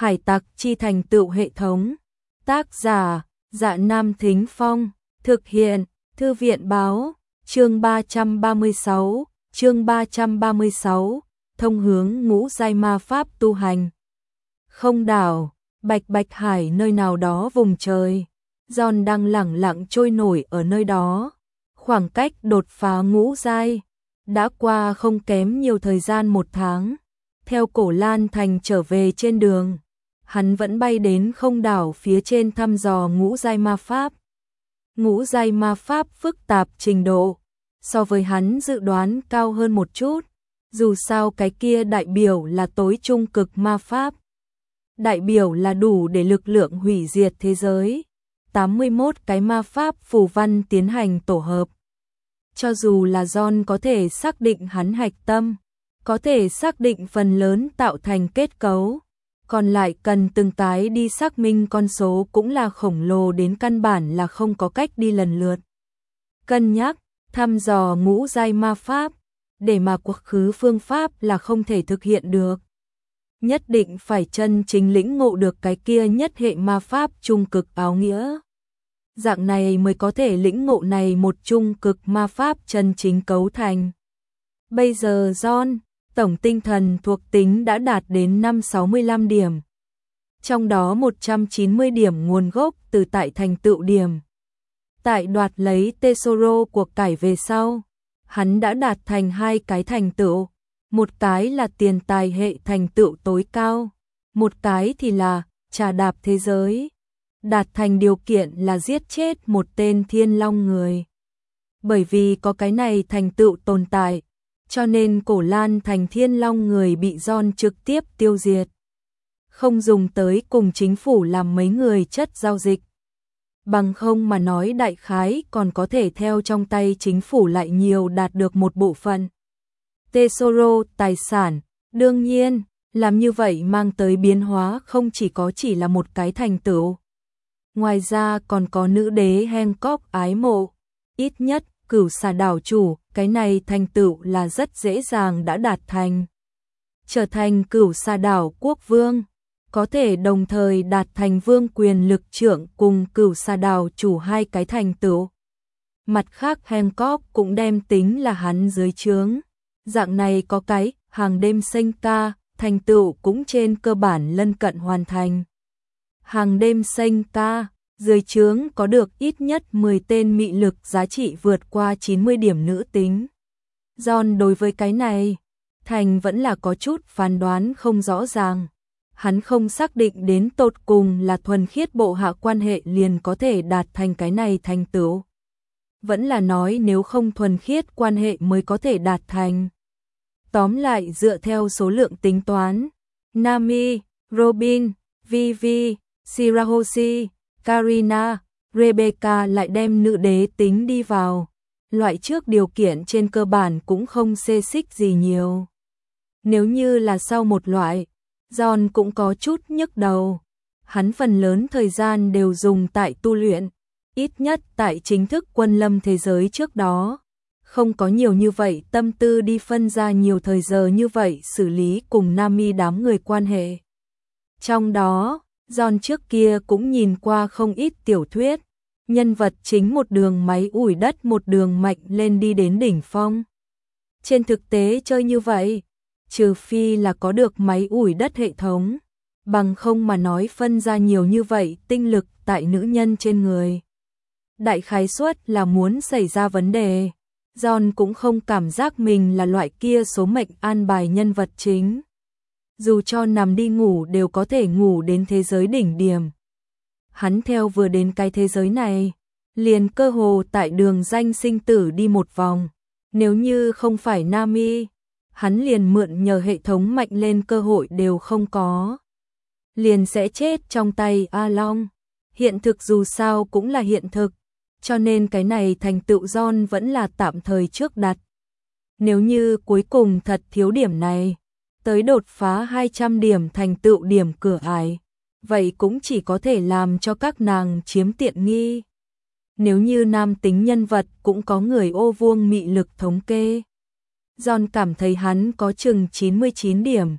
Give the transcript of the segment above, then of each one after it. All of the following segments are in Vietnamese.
Hải tặc chi thành tựu hệ thống. Tác giả, Dạ Nam Thính Phong. Thực hiện, Thư viện Báo. Chương 336, thông hướng ngũ giai ma pháp tu hành. Không đảo, Bạch Bạch Hải nơi nào đó vùng trời. John đang lẳng lặng trôi nổi ở nơi đó. Khoảng cách đột phá ngũ giai đã qua không kém nhiều thời gian 1 tháng. Theo Cổ Lan Thành trở về trên đường, hắn vẫn bay đến không đảo phía trên thăm dò ngũ giai ma pháp. Ngũ giai ma pháp phức tạp trình độ, so với hắn dự đoán cao hơn một chút, dù sao cái kia đại biểu là tối trung cực ma pháp. Đại biểu là đủ để lực lượng hủy diệt thế giới. 81 cái ma pháp phù văn tiến hành tổ hợp. Cho dù là John có thể xác định hắn hạch tâm, có thể xác định phần lớn tạo thành kết cấu, còn lại cần từng cái đi xác minh con số cũng là khổng lồ đến căn bản là không có cách đi lần lượt. Cân nhắc, thăm dò ngũ giai ma pháp, để mà quá khứ phương pháp là không thể thực hiện được. Nhất định phải chân chính lĩnh ngộ được cái kia nhất hệ ma pháp trung cực áo nghĩa. Dạng này mới có thể lĩnh ngộ này một trung cực ma pháp chân chính cấu thành. Bây giờ John, tổng tinh thần thuộc tính đã đạt đến 565 điểm. Trong đó 190 điểm nguồn gốc từ tại thành tựu điểm. Tại đoạt lấy Tesoro của cải về sau, hắn đã đạt thành 2 cái thành tựu. Một cái là tiền tài hệ thành tựu tối cao, một cái thì là trà đạp thế giới. Đạt thành điều kiện là giết chết một tên thiên long người. Bởi vì có cái này thành tựu tồn tại, cho nên Cổ Lan Thành thiên long người bị John trực tiếp tiêu diệt. Không dùng tới cùng chính phủ làm mấy người chất giao dịch. Bằng không mà nói đại khái còn có thể theo trong tay chính phủ lại nhiều đạt được một bộ phận Tesoro tài sản. Đương nhiên, làm như vậy mang tới biến hóa không chỉ là một cái thành tựu. Ngoài ra còn có nữ đế Hancock ái mộ. Ít nhất, Cửu Xà đảo chủ, cái này thành tựu là rất dễ dàng đã đạt thành. Trở thành Cửu Xà đảo quốc vương, có thể đồng thời đạt thành vương quyền lực trưởng cùng Cửu Xà đảo chủ 2 cái thành tựu. Mặt khác Hancock cũng đem tính là hắn dưới trướng. Dạng này có cái hàng đêm sinh ca, thành tựu cũng trên cơ bản lân cận hoàn thành. Hàng đêm sinh ca, dưới trướng có được ít nhất 10 tên mị lực giá trị vượt qua 90 điểm nữ tính. John đối với cái này, thành vẫn là có chút phán đoán không rõ ràng. Hắn không xác định đến tột cùng là thuần khiết bộ hạ quan hệ liền có thể đạt thành cái này thành tựu. Vẫn là nói nếu không thuần khiết quan hệ mới có thể đạt thành. Tóm lại dựa theo số lượng tính toán, Nami, Robin, Vivi, Shirahoshi, Karina, Rebecca lại đem nữ đế tính đi vào. Loại trước điều kiện trên cơ bản cũng không xê xích gì nhiều. Nếu như là sau một loại, John cũng có chút nhức đầu. Hắn phần lớn thời gian đều dùng tại tu luyện, ít nhất tại chính thức quân lâm thế giới trước đó. Không có nhiều như vậy tâm tư đi phân ra nhiều thời giờ như vậy xử lý cùng Nami đám người quan hệ. Trong đó, John trước kia cũng nhìn qua không ít tiểu thuyết, nhân vật chính một đường máy ủi đất một đường mạnh lên đi đến đỉnh phong. Trên thực tế chơi như vậy, trừ phi là có được máy ủi đất hệ thống, bằng không mà nói phân ra nhiều như vậy tinh lực tại nữ nhân trên người. Đại khái suất là muốn xảy ra vấn đề. John cũng không cảm giác mình là loại kia số mệnh an bài nhân vật chính. Dù cho nằm đi ngủ đều có thể ngủ đến thế giới đỉnh điểm. Hắn theo vừa đến cái thế giới này, liền cơ hồ tại đường danh sinh tử đi một vòng. Nếu như không phải Nami, hắn liền mượn nhờ hệ thống mạnh lên cơ hội đều không có. Liền sẽ chết trong tay A Long. Hiện thực dù sao cũng là hiện thực. Cho nên cái này thành tựu John vẫn là tạm thời trước đặt. Nếu như cuối cùng thật thiếu điểm này, tới đột phá 200 điểm thành tựu điểm cửa ải, vậy cũng chỉ có thể làm cho các nàng chiếm tiện nghi. Nếu như nam tính nhân vật cũng có người ô vuông mị lực thống kê. John cảm thấy hắn có chừng 99 điểm,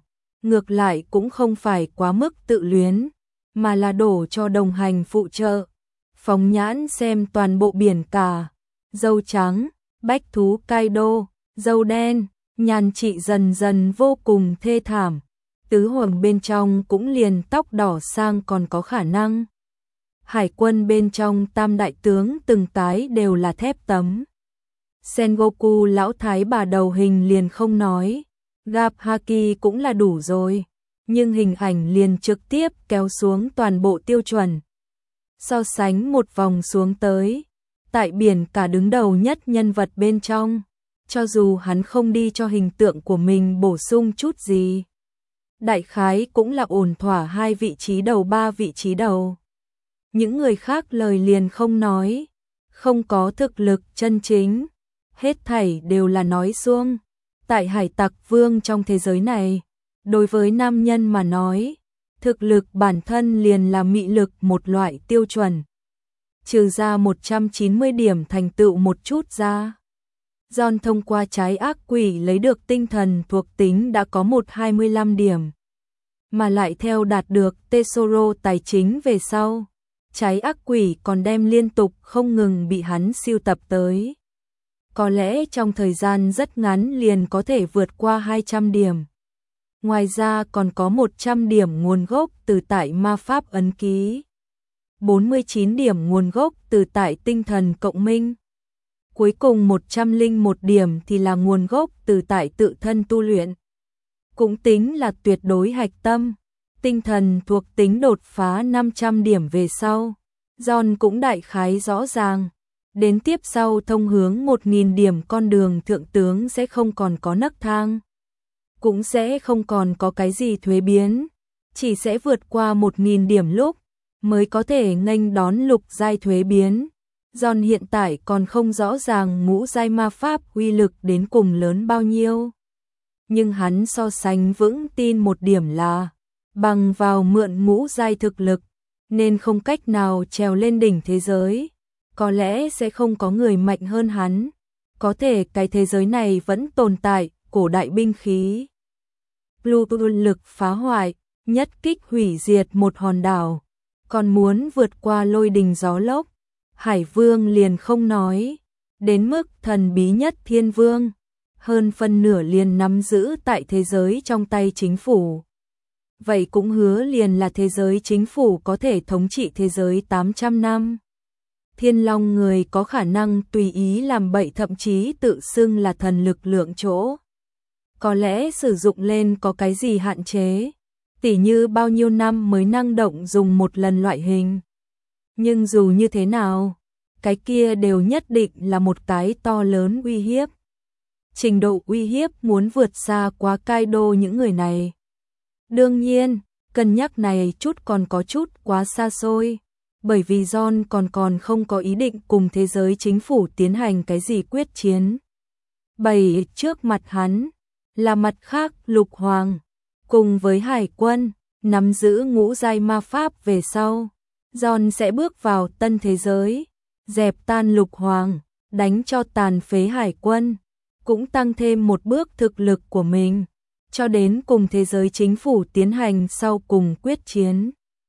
ngược lại cũng không phải quá mức tự luyến, mà là đổ cho đồng hành phụ trợ. Phóng nhãn xem toàn bộ biển cả, dâu trắng, bách thú Kaido, dâu đen, Nhan Trị dần dần vô cùng thê thảm. Tứ hoàng bên trong cũng liền tóc đỏ sang còn có khả năng. Hải quân bên trong tam đại tướng từng cái đều là thép tấm. Sengoku lão thái bà đầu hình liền không nói, gặp Haki cũng là đủ rồi, nhưng hình ảnh liền trực tiếp kéo xuống toàn bộ tiêu chuẩn. So sánh một vòng xuống tới, tại biển cả đứng đầu nhất nhân vật bên trong, cho dù hắn không đi cho hình tượng của mình bổ sung chút gì, đại khái cũng là ổn thỏa 2 vị trí đầu 3 vị trí đầu. Những người khác lời liền không nói, không có thực lực chân chính, hết thảy đều là nói suông. Tại hải tặc vương trong thế giới này, đối với nam nhân mà nói, thực lực bản thân liền là mị lực một loại tiêu chuẩn. Trừ ra 190 điểm thành tựu một chút ra. John thông qua trái ác quỷ lấy được tinh thần thuộc tính đã có 125 điểm. Mà lại theo đạt được Tesoro tài chính về sau, trái ác quỷ còn đem liên tục không ngừng bị hắn sưu tập tới. Có lẽ trong thời gian rất ngắn liền có thể vượt qua 200 điểm. Ngoài ra còn có 100 điểm nguồn gốc từ tại ma pháp ấn ký. 49 điểm nguồn gốc từ tại tinh thần cộng minh. Cuối cùng 101 điểm thì là nguồn gốc từ tại tự thân tu luyện. Cũng tính là tuyệt đối hạch tâm. Tinh thần thuộc tính đột phá 500 điểm về sau. John cũng đại khái rõ ràng. Đến tiếp sau thông hướng 1000 điểm con đường thượng tướng sẽ không còn có nấc thang. Cũng sẽ không còn có cái gì thuế biến. Chỉ sẽ vượt qua 1000 điểm lúc mới có thể nghênh đón lục giai thuế biến. John hiện tại còn không rõ ràng ngũ giai ma pháp uy lực đến cùng lớn bao nhiêu. Nhưng hắn so sánh vững tin một điểm là bằng vào mượn ngũ giai thực lực nên không cách nào trèo lên đỉnh thế giới. Có lẽ sẽ không có người mạnh hơn hắn. Có thể cái thế giới này vẫn tồn tại cổ đại binh khí. Pluto lực phá hoại, nhất kích hủy diệt một hòn đảo. Còn muốn vượt qua lôi đình gió lốc. Hải Vương liền không nói. Đến mức thần bí nhất Thiên Vương. Hơn phân nửa liền nắm giữ tại thế giới trong tay chính phủ. Vậy cũng hứa liền là thế giới chính phủ có thể thống trị thế giới 800 năm. Thiên Long người có khả năng tùy ý làm bậy, thậm chí tự xưng là thần lực lượng chỗ. Có lẽ sử dụng lên có cái gì hạn chế, tỉ như bao nhiêu năm mới năng động dùng một lần loại hình. Nhưng dù như thế nào, cái kia đều nhất định là một cái to lớn uy hiếp. Trình độ uy hiếp muốn vượt xa quá Kaido những người này. Đương nhiên, cân nhắc này chút còn có chút quá xa xôi. Bởi vì John còn không có ý định cùng thế giới chính phủ tiến hành cái gì quyết chiến. Bày trước mặt hắn là mặt khác Lục Hoàng, cùng với Hải quân, nắm giữ ngũ giai ma pháp về sau. John sẽ bước vào tân thế giới, dẹp tan Lục Hoàng, đánh cho tàn phế Hải quân, cũng tăng thêm một bước thực lực của mình, cho đến cùng thế giới chính phủ tiến hành sau cùng quyết chiến.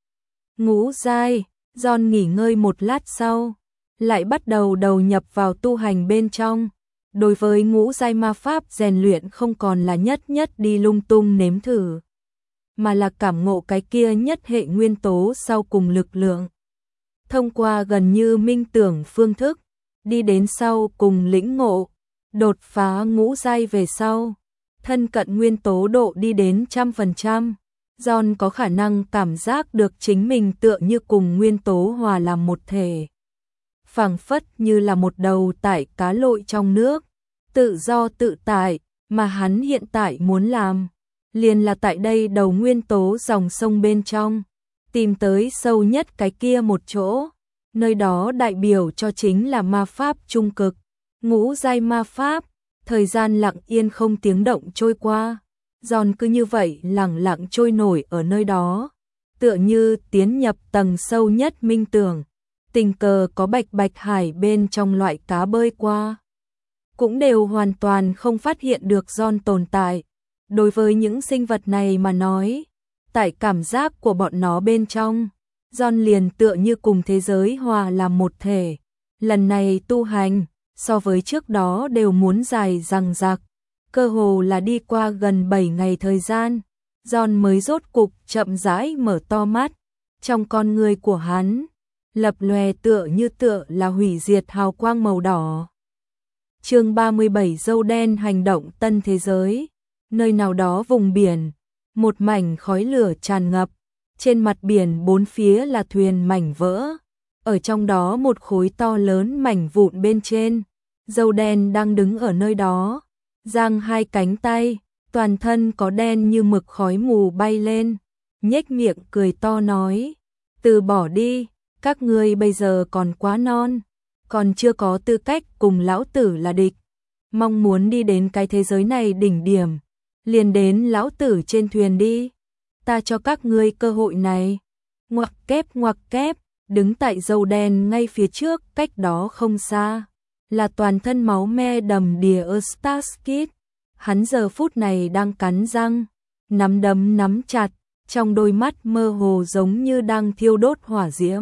Ngũ giai, John nghỉ ngơi một lát sau, lại bắt đầu đầu nhập vào tu hành bên trong. Đối với ngũ giai ma pháp rèn luyện không còn là nhất đi lung tung nếm thử, mà là cảm ngộ cái kia nhất hệ nguyên tố sau cùng lực lượng. Thông qua gần như minh tưởng phương thức, đi đến sau cùng lĩnh ngộ, đột phá ngũ giai về sau, thân cận nguyên tố độ đi đến 100%. John có khả năng cảm giác được chính mình tựa như cùng nguyên tố hòa làm một thể. Phảng phất như là một đầu tại cá lội trong nước, tự do tự tại, mà hắn hiện tại muốn làm, liền là tại đây đầu nguyên tố dòng sông bên trong, tìm tới sâu nhất cái kia một chỗ, nơi đó đại biểu cho chính là ma pháp trung cực, ngũ giai ma pháp. Thời gian lặng yên không tiếng động trôi qua. John cứ như vậy lẳng lặng trôi nổi ở nơi đó, tựa như tiến nhập tầng sâu nhất minh tưởng. Tình cờ có bạch hải bên trong loại cá bơi qua, cũng đều hoàn toàn không phát hiện được John tồn tại. Đối với những sinh vật này mà nói, tại cảm giác của bọn nó bên trong, John liền tựa như cùng thế giới hòa làm một thể. Lần này tu hành, so với trước đó đều muốn dài dằng dặc, cơ hồ là đi qua gần 7 ngày thời gian, John mới rốt cục chậm rãi mở to mắt, trong con người của hắn, lập lòe tựa là hủy diệt hào quang màu đỏ. Chương 37 Dâu đen hành động tân thế giới. Nơi nào đó vùng biển, một mảnh khói lửa tràn ngập, trên mặt biển bốn phía là thuyền mảnh vỡ, ở trong đó một khối to lớn mảnh vụn bên trên, dâu đen đang đứng ở nơi đó, giang hai cánh tay, toàn thân có đen như mực khói mù bay lên, nhếch miệng cười to nói, từ bỏ đi, các ngươi bây giờ còn quá non, còn chưa có tư cách cùng lão tử là địch, mong muốn đi đến cái thế giới này đỉnh điểm, liền đến lão tử trên thuyền đi, ta cho các ngươi cơ hội này. Ngoặc kép, đứng tại dâu đen ngay phía trước, cách đó không xa, là toàn thân máu me đầm đìa Starsky. Hắn giờ phút này đang cắn răng, nắm đấm nắm chặt, trong đôi mắt mơ hồ giống như đang thiêu đốt hỏa diễm.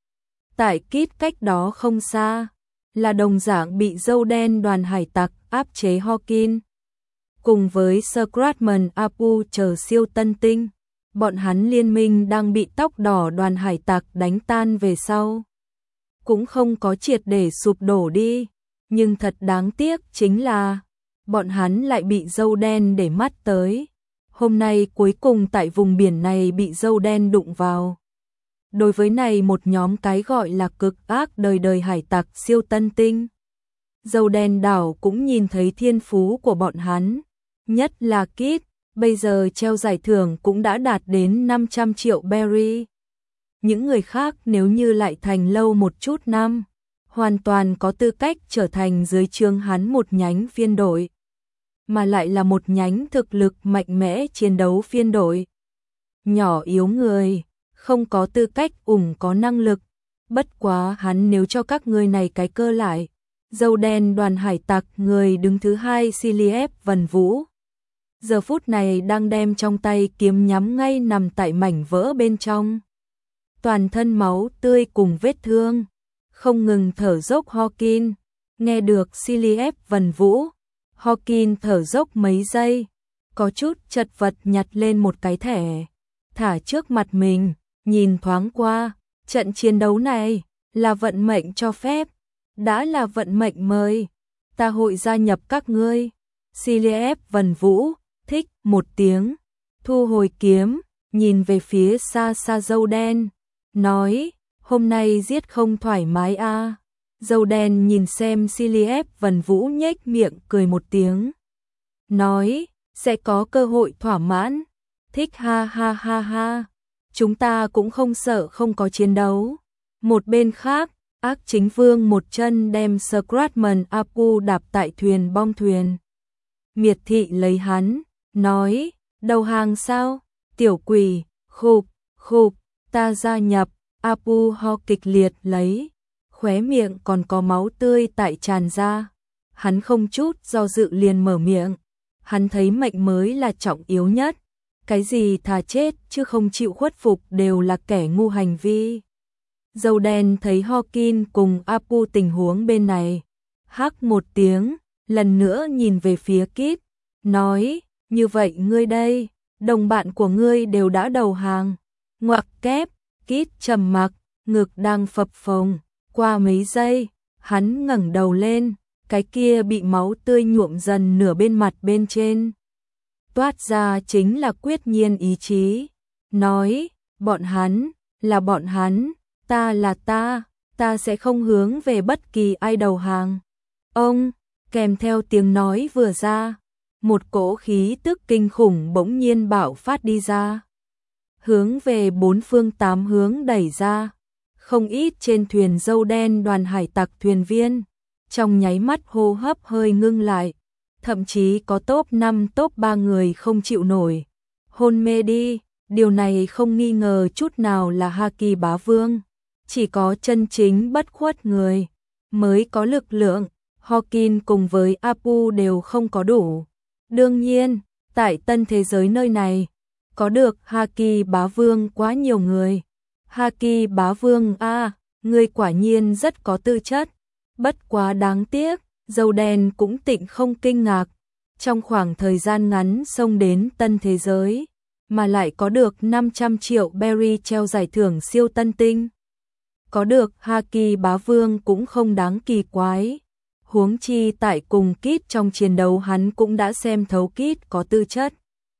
Tại Kit cách đó không xa, là đồng dạng bị dâu đen đoàn hải tặc áp chế Hawkins. Cùng với Scratman Apu chờ siêu tân tinh, bọn hắn liên minh đang bị tóc đỏ đoàn hải tặc đánh tan về sau. Cũng không có triệt để sụp đổ đi, nhưng thật đáng tiếc chính là bọn hắn lại bị dâu đen để mắt tới. Hôm nay cuối cùng tại vùng biển này bị dâu đen đụng vào. Đối với này một nhóm cái gọi là cực ác đời hải tặc siêu tân tinh, dâu đen đảo cũng nhìn thấy thiên phú của bọn hắn, nhất là Kit, bây giờ treo giải thưởng cũng đã đạt đến 500 triệu berry. Những người khác nếu như lại thành lâu một chút năm, hoàn toàn có tư cách trở thành dưới trướng hắn một nhánh phiên đội, mà lại là một nhánh thực lực mạnh mẽ chiến đấu phiên đội. Nhỏ yếu người, không có tư cách có năng lực, bất quá hắn nếu cho các ngươi này cái cơ lại. Dâu đen đoàn hải tặc người đứng thứ hai Siliep Vân Vũ, giờ phút này đang đem trong tay kiếm nhắm ngay nằm tại mảnh vỡ bên trong. Toàn thân máu tươi cùng vết thương, không ngừng thở dốc Hawkins, nghe được Siliep Vân Vũ, Hawkins thở dốc mấy giây, có chút chật vật nhặt lên một cái thẻ, thả trước mặt mình, nhìn thoáng qua, trận chiến đấu này là vận mệnh cho phép, đã là vận mệnh mời, ta hội gia nhập các ngươi. Siliep Vân Vũ thích một tiếng, thu hồi kiếm, nhìn về phía xa xa dâu đen, nói, hôm nay giết không thoải mái à. Dâu đen nhìn xem Siliep Vân Vũ nhếch miệng cười một tiếng, nói, sẽ có cơ hội thỏa mãn, thích ha ha ha ha, chúng ta cũng không sợ không có chiến đấu. Một bên khác, ác chính vương một chân đem Scratman Apu đạp tại thuyền bong thuyền. Miệt thị lấy hắn, nói, đầu hàng sao, tiểu quỷ, khục, ta gia nhập. Apu ho kịch liệt lấy, khóe miệng còn có máu tươi tại tràn ra. Hắn không chút do dự liền mở miệng, hắn thấy mệnh mới là trọng yếu nhất, cái gì thà chết chứ không chịu khuất phục đều là kẻ ngu hành vi. Dâu đen thấy Hawkins cùng Apu tình huống bên này, hắc một tiếng, lần nữa nhìn về phía Kit, nói, như vậy ngươi đây, đồng bạn của ngươi đều đã đầu hàng. Ngoặc kép, Kit trầm mặc, ngực đang phập phồng, qua mấy giây, hắn ngẩng đầu lên, cái kia bị máu tươi nhuộm dần nửa bên mặt bên trên. Toát ra chính là quyết nhiên ý chí, nói, bọn hắn, là bọn hắn, ta là ta sẽ không hướng về bất kỳ ai đầu hàng. Ông, kèm theo tiếng nói vừa ra, một cỗ khí tức kinh khủng bỗng nhiên bạo phát đi ra, hướng về bốn phương tám hướng đẩy ra, không ít trên thuyền dâu đen đoàn hải tặc thuyền viên, trong nháy mắt hô hấp hơi ngưng lại, thậm chí có top 5 top 3 người không chịu nổi, hôn mê đi, điều này không nghi ngờ chút nào là Haki bá vương, chỉ có chân chính bất khuất người mới có lực lượng, Hawkins cùng với Apu đều không có đủ. Đương nhiên, tại tân thế giới nơi này, có được Haki bá vương quá nhiều người. Haki bá vương a, ngươi quả nhiên rất có tư chất, bất quá đáng tiếc, dâu đen cũng tịnh không kinh ngạc, trong khoảng thời gian ngắn xông đến tân thế giới, mà lại có được 500 triệu berry treo giải thưởng siêu tân tinh. Có được Haki bá vương cũng không đáng kỳ quái. Huống chi tại cùng Kit trong chiến đấu hắn cũng đã xem thấu Kit có tư chất.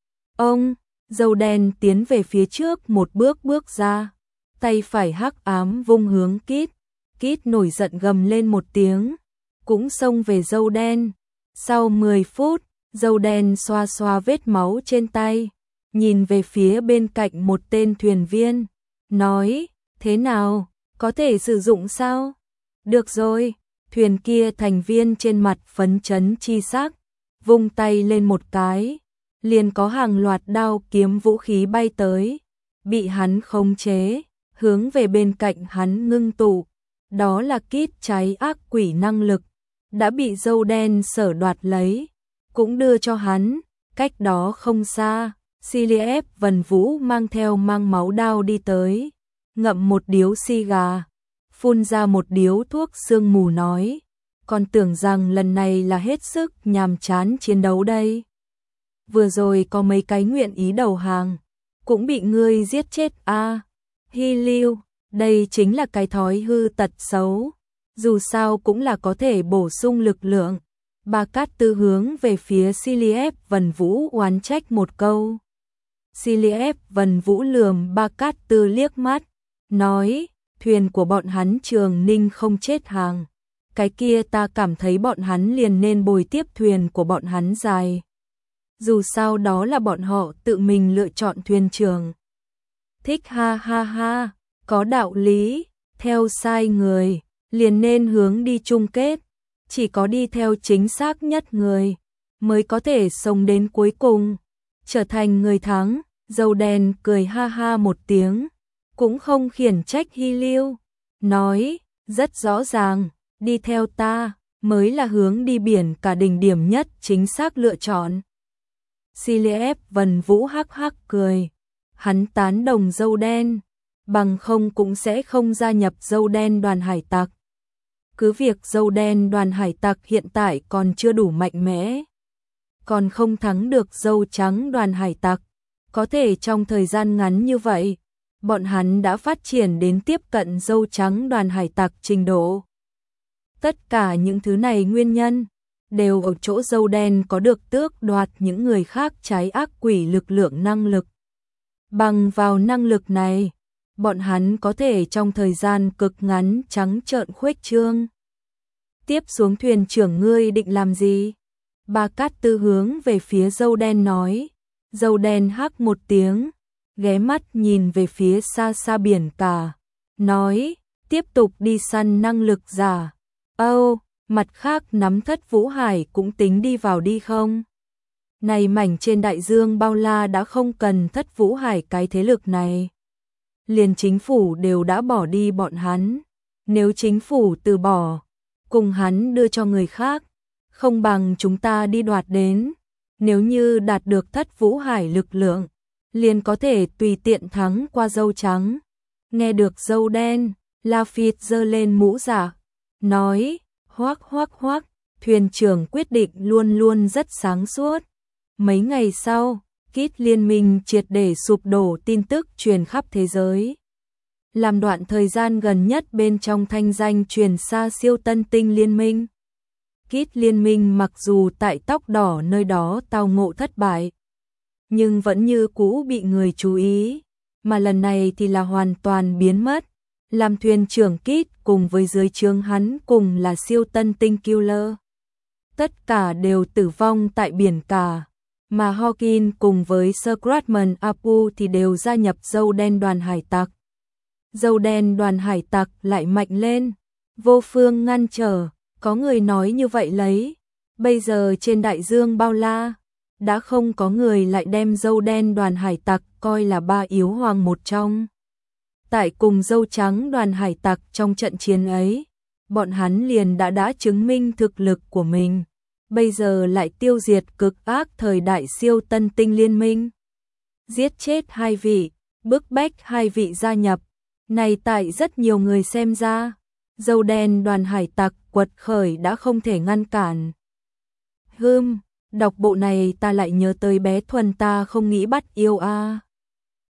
Ông, dâu đen tiến về phía trước một bước ra, tay phải hắc ám vung hướng Kit. Kit nổi giận gầm lên một tiếng, cũng xông về dâu đen. Sau 10 phút, dâu đen xoa xoa vết máu trên tay, nhìn về phía bên cạnh một tên thuyền viên, nói, thế nào, có thể sử dụng sao? Được rồi, thuyền kia thành viên trên mặt phấn chấn chi sắc, vung tay lên một cái, liền có hàng loạt đao kiếm vũ khí bay tới, bị hắn khống chế, hướng về bên cạnh hắn ngưng tụ. Đó là Kit cháy ác quỷ năng lực, đã bị dâu đen sở đoạt lấy, cũng đưa cho hắn. Cách đó không xa, Siliep Vân Vũ mang theo mang máu đao đi tới, ngậm một điếu xì gà, phun ra một điếu thuốc sương mù nói, còn tưởng rằng lần này là hết sức nhàm chán chiến đấu đây. Vừa rồi có mấy cái nguyện ý đầu hàng, cũng bị ngươi giết chết a. Hy Lưu, đây chính là cái thói hư tật xấu, dù sao cũng là có thể bổ sung lực lượng. Ba Cát Tư hướng về phía Siliep Vân Vũ oán trách một câu. Siliep Vân Vũ lườm Ba Cát Tư liếc mắt, nói, thuyền của bọn hắn Trường Ninh không chết hàng, cái kia ta cảm thấy bọn hắn liền nên bồi tiếp thuyền của bọn hắn dài. Dù sao đó là bọn họ tự mình lựa chọn thuyền trưởng. Thích ha ha ha, có đạo lý, theo sai người, liền nên hướng đi chung kết, chỉ có đi theo chính xác nhất người, mới có thể sống đến cuối cùng, trở thành người thắng. Dâu đen cười ha ha một tiếng, cũng không khiển trách Hy Lưu, nói, rất rõ ràng, đi theo ta, mới là hướng đi biển cả đỉnh điểm nhất chính xác lựa chọn. Siliep Vân Vũ hắc hắc cười, hắn tán đồng dâu đen, bằng không cũng sẽ không gia nhập dâu đen đoàn hải tặc. Cứ việc dâu đen đoàn hải tặc hiện tại còn chưa đủ mạnh mẽ, còn không thắng được dâu trắng đoàn hải tặc, có thể trong thời gian ngắn như vậy, bọn hắn đã phát triển đến tiếp cận dâu trắng đoàn hải tặc trình độ. Tất cả những thứ này nguyên nhân đều ở chỗ dâu đen có được tước đoạt những người khác trái ác quỷ lực lượng năng lực. Bằng vào năng lực này, bọn hắn có thể trong thời gian cực ngắn trắng trợn khuếch trương. Tiếp xuống thuyền trưởng ngươi định làm gì? Ba Cát Tư hướng về phía dâu đen nói. Dâu đen hắc một tiếng, ghé mắt nhìn về phía xa xa biển cả, nói, tiếp tục đi săn năng lực giả. Mặt khác nắm Thất Vũ Hải cũng tính đi vào đi không? Này mảnh trên đại dương bao la đã không cần Thất Vũ Hải cái thế lực này. Liền chính phủ đều đã bỏ đi bọn hắn. Nếu chính phủ từ bỏ, cùng hắn đưa cho người khác, không bằng chúng ta đi đoạt đến. Nếu như đạt được Thất Vũ Hải lực lượng, liền có thể tùy tiện thắng qua dâu trắng. Nghe được dâu đen, Lafitte giơ lên mũ giả, nói, hoác hoác hoác, thuyền trưởng quyết định luôn luôn rất sáng suốt. Mấy ngày sau, Kit liên minh triệt để sụp đổ tin tức truyền khắp thế giới. Làm đoạn thời gian gần nhất bên trong thanh danh truyền xa siêu tân tinh liên minh. Kit liên minh mặc dù tại tóc đỏ nơi đó tao ngộ thất bại, nhưng vẫn như cũ bị người chú ý, mà lần này thì là hoàn toàn biến mất. Làm thuyền trưởng Kit cùng với dưới trướng hắn cùng là siêu tân tinh killer. Tất cả đều tử vong tại biển cả, mà Hawkins cùng với Sir Gradman Apu thì đều gia nhập dâu đen đoàn hải tặc. Dâu đen đoàn hải tặc lại mạnh lên, vô phương ngăn trở. Có người nói như vậy lấy, bây giờ trên đại dương bao la, đã không có người lại đem dâu đen đoàn hải tặc coi là ba yếu hoàng một trong. Tại cùng dâu trắng đoàn hải tặc trong trận chiến ấy, bọn hắn liền đã chứng minh thực lực của mình, bây giờ lại tiêu diệt cực ác thời đại siêu tân tinh liên minh. Giết chết hai vị, bức bách hai vị gia nhập. Này tại rất nhiều người xem ra, dâu đen đoàn hải tặc quật khởi đã không thể ngăn cản. Đọc bộ này ta lại nhớ tới bé Thuần ta không nghĩ bắt yêu a.